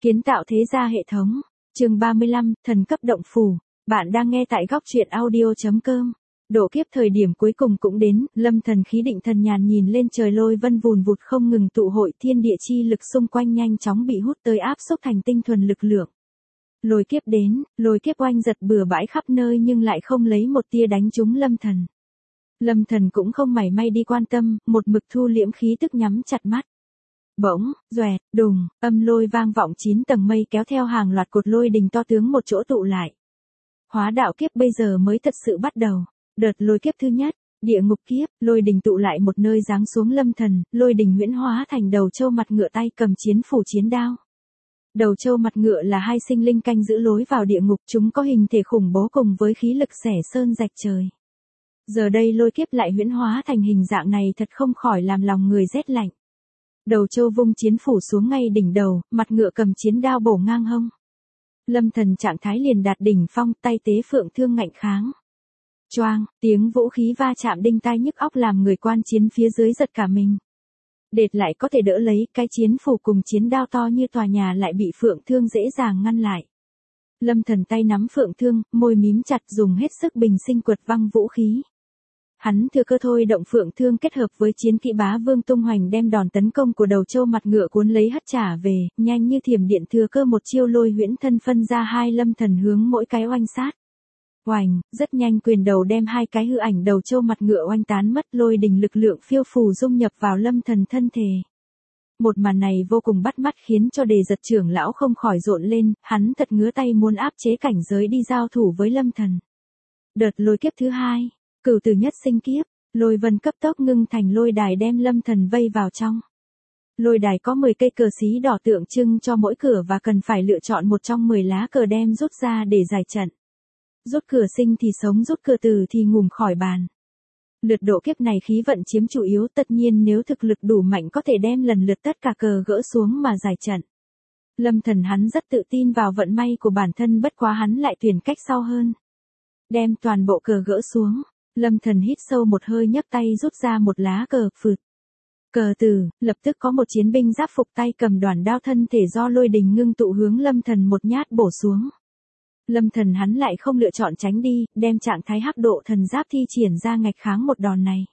Kiến tạo thế gia hệ thống. Chương 35, thần cấp động phủ. Bạn đang nghe tại góc truyện audio.com. Độ kiếp thời điểm cuối cùng cũng đến, Lâm Thần khí định thần nhàn nhìn lên trời, lôi vân vùn vụt không ngừng tụ hội, thiên địa chi lực xung quanh nhanh chóng bị hút tới áp xúc thành tinh thuần lực lượng. Lôi kiếp đến, lôi kiếp oanh giật bừa bãi khắp nơi nhưng lại không lấy một tia đánh trúng Lâm Thần. Lâm Thần cũng không mảy may đi quan tâm, một mực thu liễm khí tức nhắm chặt mắt. Bỗng, doẹt, đùng, âm lôi vang vọng 9 tầng mây kéo theo hàng loạt cột lôi đình to tướng một chỗ tụ lại. Hóa đạo kiếp bây giờ mới thật sự bắt đầu. Đợt lôi kiếp thứ nhất, địa ngục kiếp, lôi đình tụ lại một nơi giáng xuống Lâm Thần, lôi đình huyễn hóa thành đầu trâu mặt ngựa tay cầm chiến phủ chiến đao. Đầu trâu mặt ngựa là hai sinh linh canh giữ lối vào địa ngục, chúng có hình thể khủng bố cùng với khí lực xẻ sơn rạch trời. Giờ đây lôi kiếp lại huyễn hóa thành hình dạng này thật không khỏi làm lòng người rét lạnh. Đầu trâu vung chiến phủ xuống ngay đỉnh đầu, mặt ngựa cầm chiến đao bổ ngang hông. Lâm Thần trạng thái liền đạt đỉnh phong, tay tế phượng thương ngạnh kháng. Choang, tiếng vũ khí va chạm đinh tai nhức óc làm người quan chiến phía dưới giật cả mình. Đệt lại có thể đỡ lấy, cái chiến phủ cùng chiến đao to như tòa nhà lại bị phượng thương dễ dàng ngăn lại. Lâm Thần tay nắm phượng thương, môi mím chặt dùng hết sức bình sinh quật văng vũ khí. Hắn thừa cơ thôi động phượng thương kết hợp với chiến kỹ bá vương tung hoành đem đòn tấn công của đầu trâu mặt ngựa cuốn lấy hất trả về, nhanh như thiểm điện thừa cơ một chiêu lôi huyễn thân phân ra hai, Lâm Thần hướng mỗi cái oanh sát. Oành, rất nhanh quyền đầu đem hai cái hư ảnh đầu trâu mặt ngựa oanh tán mất, lôi đình lực lượng phiêu phù dung nhập vào Lâm Thần thân thể. Một màn này vô cùng bắt mắt khiến cho Đề Giật trưởng lão không khỏi rộn lên, hắn thật ngứa tay muốn áp chế cảnh giới đi giao thủ với Lâm Thần. Đợt lôi kiếp thứ hai, cửu tử nhất sinh kiếp, lôi vân cấp tốc ngưng thành lôi đài đem Lâm Thần vây vào trong. Lôi đài có 10 cây cờ xí đỏ tượng trưng cho mỗi cửa và cần phải lựa chọn một trong 10 lá cờ đem rút ra để giải trận. Rút cửa sinh thì sống, rút cửa tử thì ngủm khỏi bàn. Lượt độ kiếp này khí vận chiếm chủ yếu, tất nhiên nếu thực lực đủ mạnh có thể đem lần lượt tất cả cờ gỡ xuống mà giải trận. Lâm Thần hắn rất tự tin vào vận may của bản thân, bất quá hắn lại tuyển cách sau hơn. Đem toàn bộ cờ gỡ xuống, Lâm Thần hít sâu một hơi nhấc tay rút ra một lá cờ, phượt. Cờ tử, lập tức có một chiến binh giáp phục tay cầm đoản đao thân thể do lôi đình ngưng tụ hướng Lâm Thần một nhát bổ xuống. Lâm Thần hắn lại không lựa chọn tránh đi, đem trạng thái hắc độ thần giáp thi triển ra ngạch kháng một đòn này.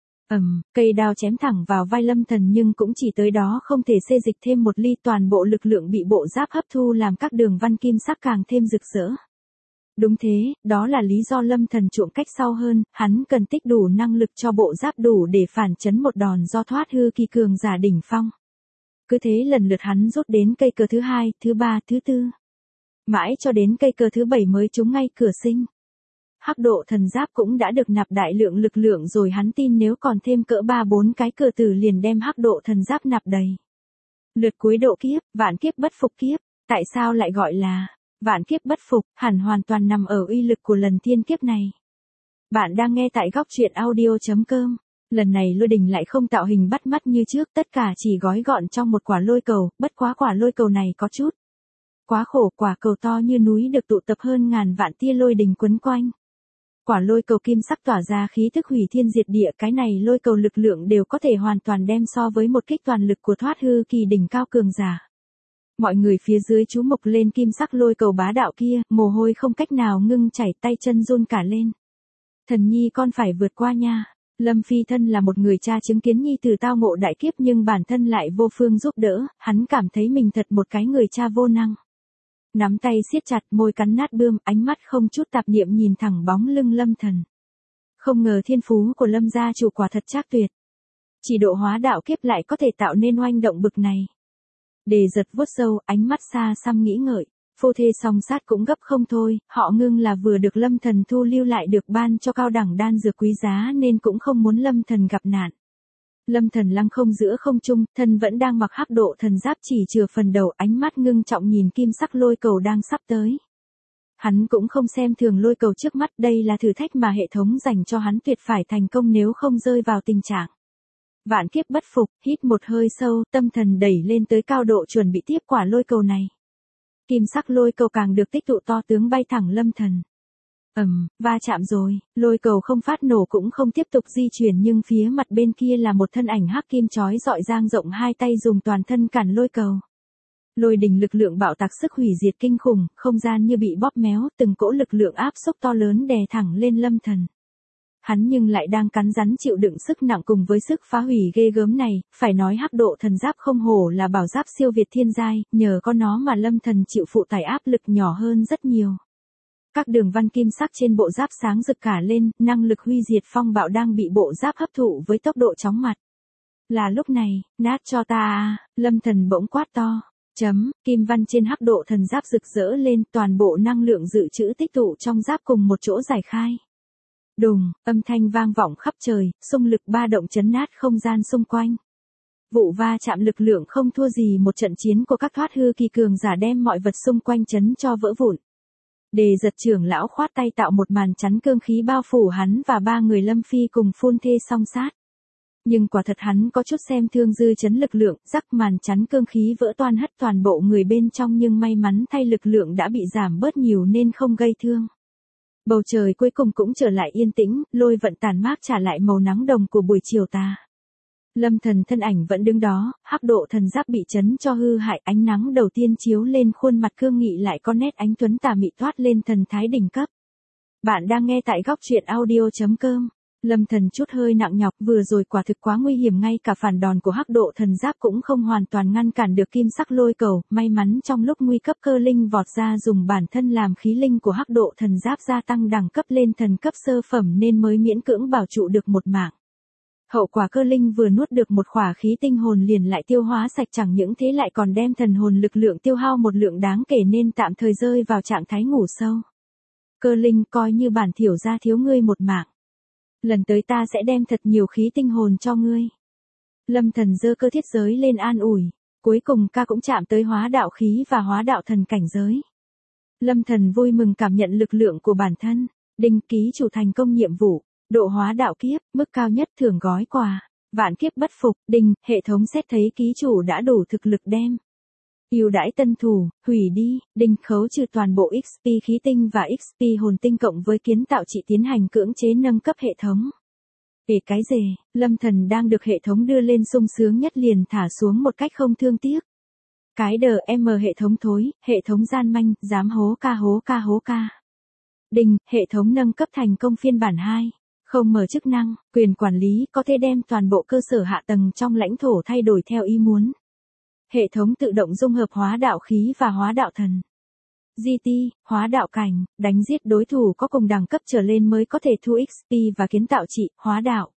Cây đao chém thẳng vào vai Lâm Thần nhưng cũng chỉ tới đó, không thể xê dịch thêm một ly, toàn bộ lực lượng bị bộ giáp hấp thu làm các đường văn kim sắc càng thêm rực rỡ. Đúng thế, đó là lý do Lâm Thần chuộng cách sau hơn, hắn cần tích đủ năng lực cho bộ giáp đủ để phản chấn một đòn do thoát hư kỳ cường giả đỉnh phong. Cứ thế lần lượt hắn rút đến cây cờ thứ hai, thứ ba, thứ tư. Mãi cho đến cây cờ thứ 7 mới trúng ngay cửa sinh. Hắc độ thần giáp cũng đã được nạp đại lượng lực lượng rồi, hắn tin nếu còn thêm cỡ 3-4 cái cờ tử liền đem hắc độ thần giáp nạp đầy. Lượt cuối độ kiếp, vạn kiếp bất phục kiếp, tại sao lại gọi là vạn kiếp bất phục, hẳn hoàn toàn nằm ở uy lực của lần thiên kiếp này. Bạn đang nghe tại góc truyện audio.com. Lần này lôi đình lại không tạo hình bắt mắt như trước, tất cả chỉ gói gọn trong một quả lôi cầu, bất quá quả lôi cầu này có chút quá khổ, quả cầu to như núi được tụ tập hơn ngàn vạn tia lôi đình quấn quanh. Quả lôi cầu kim sắc tỏa ra khí tức hủy thiên diệt địa, cái này lôi cầu lực lượng đều có thể hoàn toàn đem so với một kích toàn lực của thoát hư kỳ đỉnh cao cường giả. Mọi người phía dưới chú mục lên kim sắc lôi cầu bá đạo kia, mồ hôi không cách nào ngưng chảy, tay chân run cả lên. Thần nhi con phải vượt qua nha. Lâm Phi thân là một người cha chứng kiến nhi tử tao ngộ đại kiếp nhưng bản thân lại vô phương giúp đỡ, hắn cảm thấy mình thật một cái người cha vô năng. Nắm tay siết chặt, môi cắn nát bươm, ánh mắt không chút tạp niệm nhìn thẳng bóng lưng Lâm Thần. Không ngờ thiên phú của Lâm gia chủ quả thật trác tuyệt. Chỉ độ hóa đạo kiếp lại có thể tạo nên oanh động bực này. Đề Giật vuốt râu, ánh mắt xa xăm nghĩ ngợi, phu thê song sát cũng gấp không thôi, họ ngưng là vừa được Lâm Thần thu lưu lại được ban cho cao đẳng đan dược quý giá nên cũng không muốn Lâm Thần gặp nạn. Lâm Thần lăng không giữa không trung, thân vẫn đang mặc hắc độ thần giáp chỉ chừa phần đầu, ánh mắt ngưng trọng nhìn kim sắc lôi cầu đang sắp tới. Hắn cũng không xem thường lôi cầu trước mắt, đây là thử thách mà hệ thống dành cho hắn, tuyệt phải thành công nếu không rơi vào tình trạng vạn kiếp bất phục. Hít một hơi sâu, tâm thần đẩy lên tới cao độ chuẩn bị tiếp quả lôi cầu này. Kim sắc lôi cầu càng được tích tụ to tướng bay thẳng Lâm Thần. Va chạm rồi, lôi cầu không phát nổ cũng không tiếp tục di chuyển nhưng phía mặt bên kia là một thân ảnh hắc kim chói rọi dang rộng hai tay dùng toàn thân cản lôi cầu. lôi đình lực lượng bạo tạc sức hủy diệt kinh khủng, không gian như bị bóp méo, từng cỗ lực lượng áp xúc to lớn đè thẳng lên Lâm Thần. Hắn nhưng lại đang cắn rắn chịu đựng sức nặng cùng với sức phá hủy ghê gớm này, phải nói hắc độ thần giáp không hổ là bảo giáp siêu việt thiên giai, nhờ có nó mà Lâm Thần chịu phụ tải áp lực nhỏ hơn rất nhiều. Các đường văn kim sắc trên bộ giáp sáng rực cả lên, năng lực huy diệt phong bạo đang bị bộ giáp hấp thụ với tốc độ chóng mặt. Là lúc này, nát cho ta à, Lâm Thần bỗng quát to. Kim văn trên hắc độ thần giáp rực rỡ lên, toàn bộ năng lượng dự trữ tích tụ trong giáp cùng một chỗ giải khai. Đùng, âm thanh vang vọng khắp trời, xung lực ba động chấn nát không gian xung quanh. Vụ va chạm lực lượng không thua gì một trận chiến của các thoát hư kỳ cường giả đem mọi vật xung quanh chấn cho vỡ vụn. Đề Giật trưởng lão khoát tay tạo một màn chắn cương khí bao phủ hắn và ba người Lâm Phi cùng phun thê song sát. Nhưng quả thật hắn có chút xem thương dư chấn lực lượng, rắc màn chắn cương khí vỡ toan hất toàn bộ người bên trong, nhưng may mắn thay lực lượng đã bị giảm bớt nhiều nên không gây thương. Bầu trời cuối cùng cũng trở lại yên tĩnh, lôi vận tàn mát trả lại màu nắng đồng của buổi chiều tà. Lâm Thần thân ảnh vẫn đứng đó, hắc độ thần giáp bị chấn cho hư hại, ánh nắng đầu tiên chiếu lên khuôn mặt cương nghị lại có nét ánh tuấn tà mị toát lên thần thái đỉnh cấp. Bạn đang nghe tại góc truyện audio.com. Lâm Thần chút hơi nặng nhọc, vừa rồi quả thực quá nguy hiểm, ngay cả phản đòn của hắc độ thần giáp cũng không hoàn toàn ngăn cản được kim sắc lôi cầu, may mắn trong lúc nguy cấp cơ linh vọt ra dùng bản thân làm khí linh của hắc độ thần giáp gia tăng đẳng cấp lên thần cấp sơ phẩm nên mới miễn cưỡng bảo trụ được một mạng. Hậu quả cơ linh vừa nuốt được một khỏa khí tinh hồn liền lại tiêu hóa sạch, chẳng những thế lại còn đem thần hồn lực lượng tiêu hao một lượng đáng kể nên tạm thời rơi vào trạng thái ngủ sâu. Cơ linh, coi như bản thiểu gia thiếu ngươi một mạng. Lần tới ta sẽ đem thật nhiều khí tinh hồn cho ngươi. Lâm Thần giơ cơ thiết giới lên an ủi. Cuối cùng ca cũng chạm tới hóa đạo khí và hóa đạo thần cảnh giới. Lâm Thần vui mừng cảm nhận lực lượng của bản thân. Đinh, ký chủ thành công nhiệm vụ. Độ hóa đạo kiếp, mức cao nhất thưởng gói quà. Vạn kiếp bất phục. Đinh, hệ thống xét thấy ký chủ đã đủ thực lực đem. Ưu đãi tân thủ, hủy đi. Đinh, khấu trừ toàn bộ XP khí tinh và XP hồn tinh cộng với kiến tạo trị tiến hành cưỡng chế nâng cấp hệ thống. Để cái gì, Lâm Thần đang được hệ thống đưa lên sung sướng nhất liền thả xuống một cách không thương tiếc. Cái hệ thống thối, hệ thống gian manh, dám hố ca. Đinh, hệ thống nâng cấp thành công phiên bản 2. Không mở chức năng, quyền quản lý có thể đem toàn bộ cơ sở hạ tầng trong lãnh thổ thay đổi theo ý muốn. Hệ thống tự động dung hợp hóa đạo khí và hóa đạo thần. GT, hóa đạo cảnh, đánh giết đối thủ có cùng đẳng cấp trở lên mới có thể thu XP và kiến tạo trị, hóa đạo.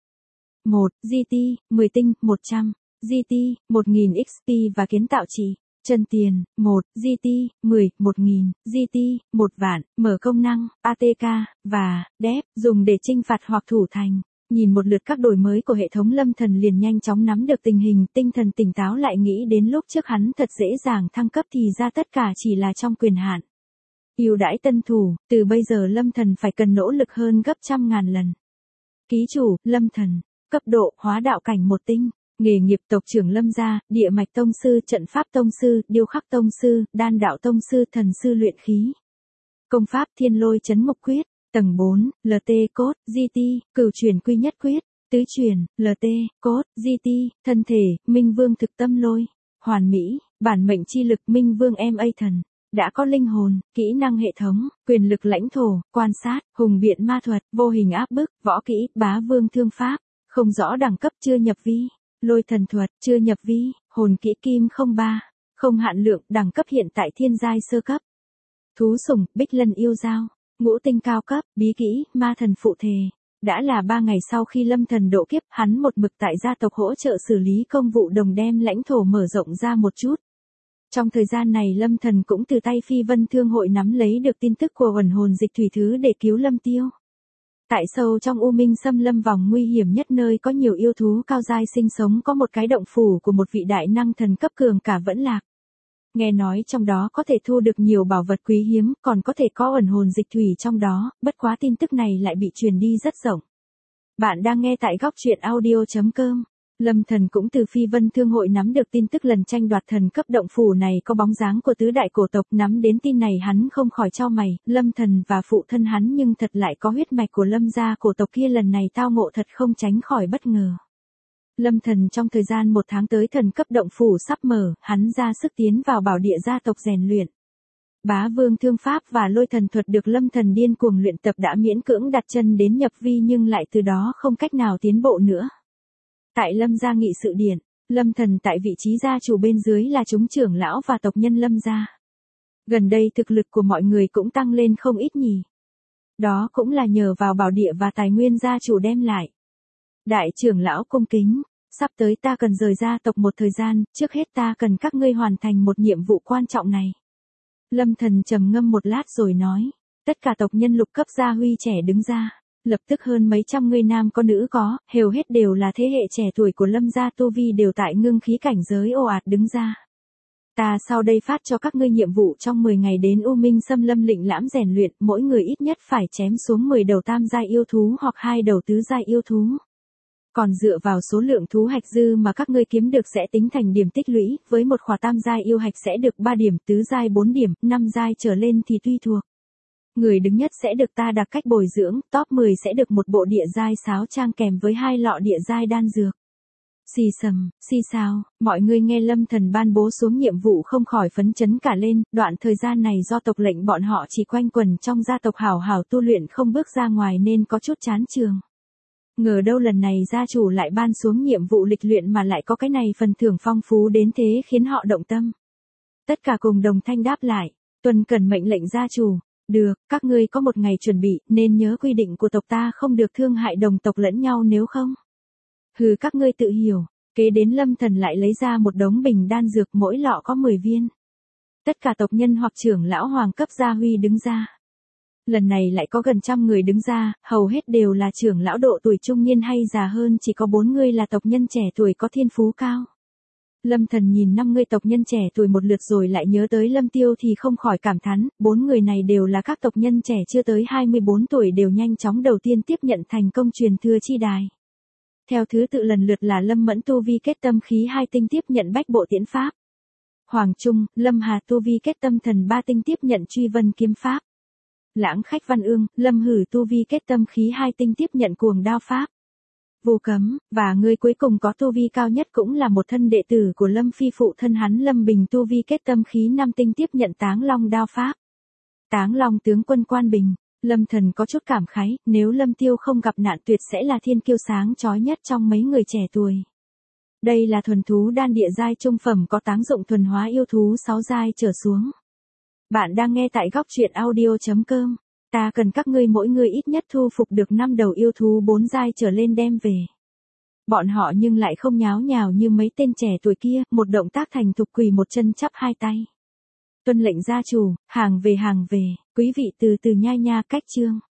1. GT, 10 tinh, 100. GT, 1000 XP và kiến tạo trị. Chân tiền, 1. GT, 10, 1000. GT, 1 vạn, mở công năng, ATK, và, đép, dùng để trinh phạt hoặc thủ thành. Nhìn một lượt các đổi mới của hệ thống, Lâm Thần liền nhanh chóng nắm được tình hình, tinh thần tỉnh táo lại nghĩ đến lúc trước hắn thật dễ dàng thăng cấp thì ra tất cả chỉ là trong quyền hạn. Ưu đãi tân thủ, từ bây giờ Lâm Thần phải cần nỗ lực hơn gấp trăm ngàn lần. Ký chủ, Lâm Thần, cấp độ, hóa đạo cảnh 1 tinh, nghề nghiệp tộc trưởng Lâm gia, địa mạch tông sư, trận pháp tông sư, điêu khắc tông sư, đan đạo tông sư, thần sư luyện khí. Công pháp thiên lôi chấn ngục quyết. Tầng 4, LT cốt, GT, cửu truyền quy nhất quyết, tứ truyền, LT, cốt, GT, thân thể, Minh Vương thực tâm lôi, hoàn mỹ, bản mệnh chi lực Minh Vương MA thần, đã có linh hồn, kỹ năng hệ thống, quyền lực lãnh thổ, quan sát, hùng biện ma thuật, vô hình áp bức, võ kỹ, bá vương thương pháp, không rõ đẳng cấp chưa nhập vi, lôi thần thuật, chưa nhập vi, hồn kỹ kim 03, không hạn lượng, đẳng cấp hiện tại thiên giai sơ cấp. Thú sủng, bích lân yêu dao. Ngũ tinh cao cấp, bí kỹ, ma thần phụ thể. Đã là 3 ngày sau khi Lâm Thần độ kiếp, hắn một mực tại gia tộc hỗ trợ xử lý công vụ đồng đem lãnh thổ mở rộng ra một chút. Trong thời gian này Lâm Thần cũng từ tay Phi Vân Thương hội nắm lấy được tin tức của ẩn hồn dịch thủy thứ để cứu Lâm Tiêu. Tại sâu trong U Minh Xâm Lâm vòng nguy hiểm nhất nơi có nhiều yêu thú cao giai sinh sống có một cái động phủ của một vị đại năng thần cấp cường cả vẫn lạc. Nghe nói trong đó có thể thu được nhiều bảo vật quý hiếm, còn có thể có ẩn hồn dịch thủy trong đó, bất quá tin tức này lại bị truyền đi rất rộng. Bạn đang nghe tại góc truyện audio.com. Lâm Thần cũng từ Phi Vân Thương hội nắm được tin tức lần tranh đoạt thần cấp động phủ này có bóng dáng của tứ đại cổ tộc, nắm đến tin này hắn không khỏi chau mày, Lâm Thần và phụ thân hắn nhưng thật lại có huyết mạch của Lâm gia cổ tộc kia, lần này tao ngộ thật không tránh khỏi bất ngờ. Lâm Thần trong thời gian 1 tháng tới thần cấp động phủ sắp mở, hắn ra sức tiến vào bảo địa gia tộc rèn luyện. Bá vương thương pháp và lôi thần thuật được Lâm Thần điên cuồng luyện tập đã miễn cưỡng đặt chân đến nhập vi nhưng lại từ đó không cách nào tiến bộ nữa. Tại Lâm gia nghị sự điện, Lâm Thần tại vị trí gia chủ, bên dưới là chúng trưởng lão và tộc nhân Lâm gia. Gần đây thực lực của mọi người cũng tăng lên không ít nhỉ. Đó cũng là nhờ vào bảo địa và tài nguyên gia chủ đem lại. Đại trưởng lão cung kính, sắp tới ta cần rời gia tộc một thời gian, trước hết ta cần các ngươi hoàn thành một nhiệm vụ quan trọng này. Lâm Thần trầm ngâm một lát rồi nói, tất cả tộc nhân lục cấp gia huy trẻ đứng ra, lập tức hơn mấy trăm người nam có nữ có, hầu hết đều là thế hệ trẻ tuổi của Lâm gia tu vi đều tại ngưng khí cảnh giới ồ ạt đứng ra. Ta sau đây phát cho các ngươi nhiệm vụ trong 10 ngày đến U Minh Xâm Lâm lĩnh lãm rèn luyện, mỗi người ít nhất phải chém xuống 10 đầu tam giai yêu thú hoặc 2 đầu tứ giai yêu thú. Còn dựa vào số lượng thú hạch dư mà các ngươi kiếm được sẽ tính thành điểm tích lũy, với một khỏa tam giai yêu hạch sẽ được 3 điểm, tứ giai 4 điểm, 5 giai trở lên thì tùy thuộc. Người đứng nhất sẽ được ta đặt cách bồi dưỡng, top 10 sẽ được một bộ địa giai sáo trang kèm với 2 lọ địa giai đan dược. Xì sầm, xì xào, mọi người nghe Lâm Thần ban bố xuống nhiệm vụ không khỏi phấn chấn cả lên, đoạn thời gian này do tộc lệnh bọn họ chỉ quanh quẩn trong gia tộc hảo hảo tu luyện không bước ra ngoài nên có chút chán trường. Ngờ đâu lần này gia chủ lại ban xuống nhiệm vụ lịch luyện mà lại có cái này phần thưởng phong phú đến thế khiến họ động tâm. Tất cả cùng đồng thanh đáp lại, tuân cần mệnh lệnh gia chủ, được, các ngươi có một ngày chuẩn bị, nên nhớ quy định của tộc ta không được thương hại đồng tộc lẫn nhau nếu không. Hừ, các ngươi tự hiểu. Kế đến Lâm Thần lại lấy ra một đống bình đan dược, mỗi lọ có 10 viên. Tất cả tộc nhân hoặc trưởng lão hoàng cấp gia huy đứng ra. Lần này lại có gần 100 người đứng ra, hầu hết đều là trưởng lão độ tuổi trung niên hay già hơn, chỉ có 4 người là tộc nhân trẻ tuổi có thiên phú cao. Lâm Thần nhìn 5 người tộc nhân trẻ tuổi một lượt rồi lại nhớ tới Lâm Tiêu thì không khỏi cảm thán, 4 người này đều là các tộc nhân trẻ chưa tới 24 tuổi đều nhanh chóng đầu tiên tiếp nhận thành công truyền thừa chi đài. Theo thứ tự lần lượt là Lâm Mẫn tu vi kết tâm khí 2 tinh tiếp nhận bách bộ tiễn pháp. Hoàng Trung, Lâm Hà tu vi kết tâm thần 3 tinh tiếp nhận truy vân kiếm pháp. Lãng Khách Văn Ương, Lâm Hử tu vi kết tâm khí 2 tinh tiếp nhận cuồng đao pháp. Vô Cấm, và người cuối cùng có tu vi cao nhất cũng là một thân đệ tử của Lâm Phi phụ thân hắn Lâm Bình tu vi kết tâm khí 5 tinh tiếp nhận Táng Long đao pháp. Táng Long tướng quân Quan Bình. Lâm Thần có chút cảm khái, nếu Lâm Tiêu không gặp nạn tuyệt sẽ là thiên kiêu sáng chói nhất trong mấy người trẻ tuổi. Đây là thuần thú đan địa giai trung phẩm có táng dụng thuần hóa yêu thú 6 giai trở xuống. Bạn đang nghe tại góc truyện audio.com. Ta cần các ngươi mỗi người ít nhất thu phục được 5 đầu yêu thú 4 giai trở lên đem về. Bọn họ nhưng lại không nháo nhào như mấy tên trẻ tuổi kia, một động tác thành thục quỳ một chân chắp 2 tay. Tuân lệnh gia chủ, hàng về, quý vị từ từ nhai nha cách chương.